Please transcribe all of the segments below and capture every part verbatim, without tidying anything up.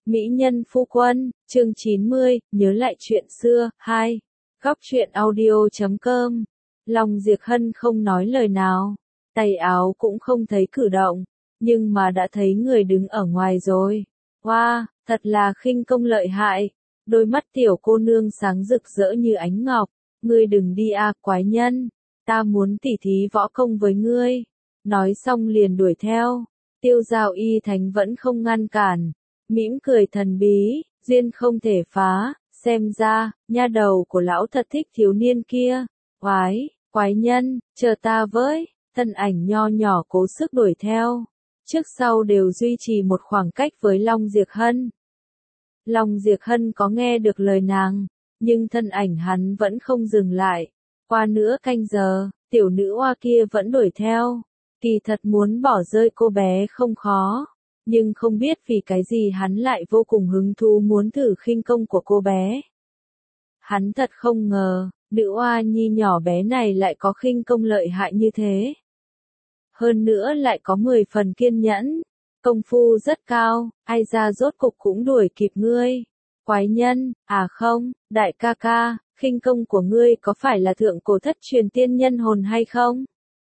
Mỹ nhân phu quân, chương chín mươi, nhớ lại chuyện xưa, hai. Góc truyện audio chấm com. Long Diệp Hân không nói lời nào, tay áo cũng không thấy cử động, nhưng mà đã thấy người đứng ở ngoài rồi. Wow, thật là khinh công lợi hại. Đôi mắt tiểu cô nương sáng rực rỡ như ánh ngọc. Ngươi đừng đi a, quái nhân, ta muốn tỉ thí võ công với ngươi. Nói xong liền đuổi theo. Tiêu Giao Y Thánh vẫn không ngăn cản, mỉm cười thần bí, duyên không thể phá, xem ra, nha đầu của lão thật thích thiếu niên kia. Quái, quái nhân, chờ ta với, thân ảnh nho nhỏ cố sức đuổi theo, trước sau đều duy trì một khoảng cách với Long Diệp Hân. Long Diệp Hân có nghe được lời nàng, nhưng thân ảnh hắn vẫn không dừng lại. Qua nửa canh giờ, tiểu nữ oa kia vẫn đuổi theo. Kỳ thật muốn bỏ rơi cô bé không khó, nhưng không biết vì cái gì hắn lại vô cùng hứng thú muốn thử khinh công của cô bé. Hắn thật không ngờ, nữ oa nhi nhỏ bé này lại có khinh công lợi hại như thế. Hơn nữa lại có mười phần kiên nhẫn, công phu rất cao, ai ra rốt cục cũng đuổi kịp ngươi. Quái nhân, à không, đại ca ca, khinh công của ngươi có phải là thượng cổ thất truyền tiên nhân hồn hay không?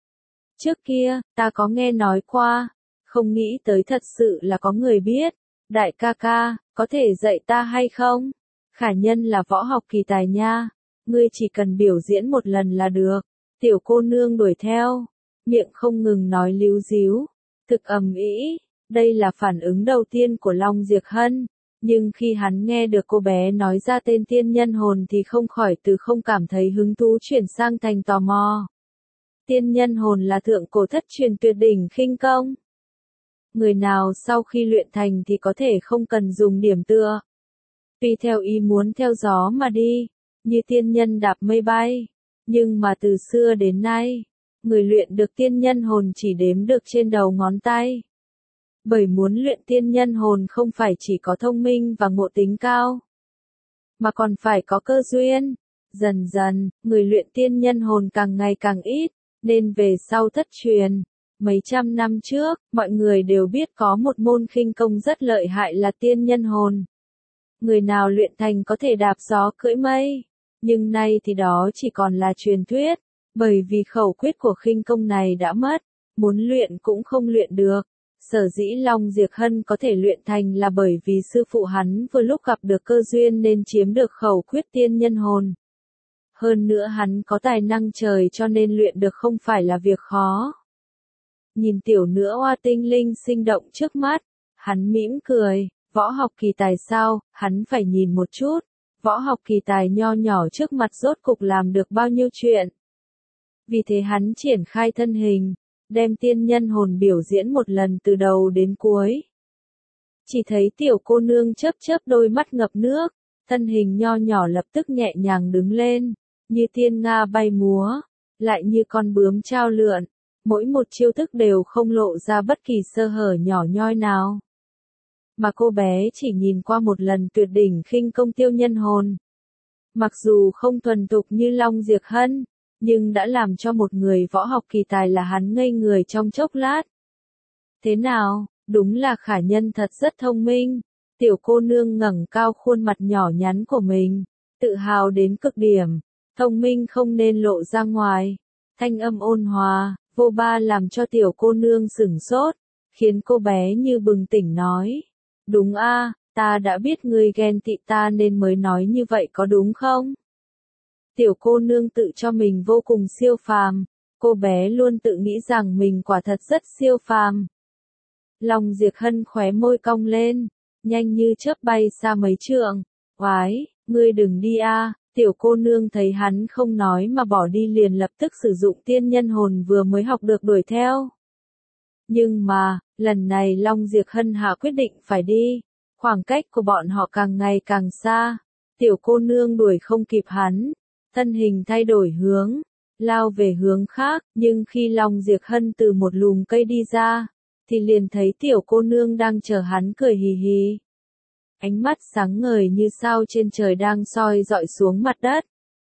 Trước kia, ta có nghe nói qua, không nghĩ tới thật sự là có người biết. Đại ca ca, có thể dạy ta hay không? Khả nhân là võ học kỳ tài nha, ngươi chỉ cần biểu diễn một lần là được. Tiểu cô nương đuổi theo, miệng không ngừng nói líu díu, thực ầm ĩ. Đây là phản ứng đầu tiên của Long Diệp Hân, nhưng khi hắn nghe được cô bé nói ra tên tiên nhân hồn thì không khỏi từ không cảm thấy hứng thú chuyển sang thành tò mò. Tiên nhân hồn là thượng cổ thất truyền tuyệt đỉnh khinh công. Người nào sau khi luyện thành thì có thể không cần dùng điểm tựa, tùy theo ý muốn theo gió mà đi, như tiên nhân đạp mây bay. Nhưng mà từ xưa đến nay, người luyện được tiên nhân hồn chỉ đếm được trên đầu ngón tay. Bởi muốn luyện tiên nhân hồn không phải chỉ có thông minh và ngộ tính cao, mà còn phải có cơ duyên. Dần dần, người luyện tiên nhân hồn càng ngày càng ít, nên về sau thất truyền. Mấy trăm năm trước, mọi người đều biết có một môn khinh công rất lợi hại là tiên nhân hồn. Người nào luyện thành có thể đạp gió cưỡi mây, nhưng nay thì đó chỉ còn là truyền thuyết, bởi vì khẩu quyết của khinh công này đã mất, muốn luyện cũng không luyện được. Sở dĩ Long Diệp Hân có thể luyện thành là bởi vì sư phụ hắn vừa lúc gặp được cơ duyên nên chiếm được khẩu quyết tiên nhân hồn. Hơn nữa hắn có tài năng trời cho nên luyện được không phải là việc khó. Nhìn tiểu nữ oa tinh linh sinh động trước mắt, hắn mỉm cười, võ học kỳ tài sao, hắn phải nhìn một chút, võ học kỳ tài nho nhỏ trước mặt rốt cục làm được bao nhiêu chuyện. Vì thế hắn triển khai thân hình, đem tiên nhân hồn biểu diễn một lần từ đầu đến cuối. Chỉ thấy tiểu cô nương chớp chớp đôi mắt ngập nước, thân hình nho nhỏ lập tức nhẹ nhàng đứng lên, như tiên nga bay múa, lại như con bướm trao lượn, mỗi một chiêu thức đều không lộ ra bất kỳ sơ hở nhỏ nhoi nào. Mà cô bé chỉ nhìn qua một lần tuyệt đỉnh khinh công tiêu nhân hồn. Mặc dù không thuần thục như Long Diệp Hân, nhưng đã làm cho một người võ học kỳ tài là hắn ngây người trong chốc lát. Thế nào, đúng là khả nhân thật rất thông minh. Tiểu cô nương ngẩng cao khuôn mặt nhỏ nhắn của mình, tự hào đến cực điểm. Thông minh không nên lộ ra ngoài. Thanh âm ôn hòa, vô ba làm cho tiểu cô nương sửng sốt, khiến cô bé như bừng tỉnh nói. Đúng a, ta đã biết ngươi ghen tị ta nên mới nói như vậy có đúng không? Tiểu cô nương tự cho mình vô cùng siêu phàm, cô bé luôn tự nghĩ rằng mình quả thật rất siêu phàm. Long Diệp Hân khóe môi cong lên, nhanh như chớp bay xa mấy trượng. Oái, ngươi đừng đi a. Tiểu cô nương thấy hắn không nói mà bỏ đi liền lập tức sử dụng tiên nhân hồn vừa mới học được đuổi theo. Nhưng mà, lần này Long Diệp Hân hạ quyết định phải đi, khoảng cách của bọn họ càng ngày càng xa. Tiểu cô nương đuổi không kịp hắn, thân hình thay đổi hướng, lao về hướng khác, nhưng khi Long Diệp Hân từ một lùm cây đi ra, thì liền thấy tiểu cô nương đang chờ hắn cười hì hì. Ánh mắt sáng ngời như sao trên trời đang soi dọi xuống mặt đất,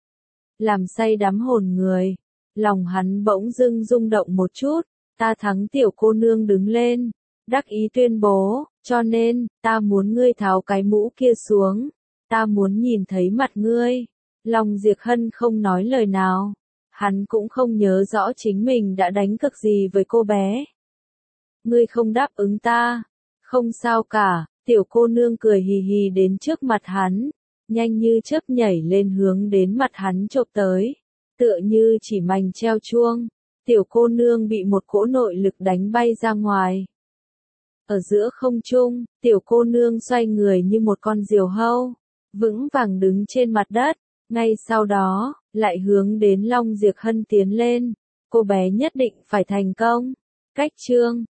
làm say đắm hồn người. Lòng hắn bỗng dưng rung động một chút, ta thắng. Tiểu cô nương đứng lên, đắc ý tuyên bố, Cho nên, ta muốn ngươi tháo cái mũ kia xuống. Ta muốn nhìn thấy mặt ngươi. Long Diệp Hân không nói lời nào. Hắn cũng không nhớ rõ chính mình đã đánh cược gì với cô bé. Ngươi không đáp ứng ta. Không sao cả, tiểu cô nương cười hì hì đến trước mặt hắn. Nhanh như chớp nhảy lên hướng đến mặt hắn chộp tới. Tựa như chỉ mảnh treo chuông. Tiểu cô nương bị một cỗ nội lực đánh bay ra ngoài. Ở giữa không trung, tiểu cô nương xoay người như một con diều hâu. Vững vàng đứng trên mặt đất. Ngay sau đó, lại hướng đến Long Diệp Hân tiến lên. Cô bé nhất định phải thành công. Cách chương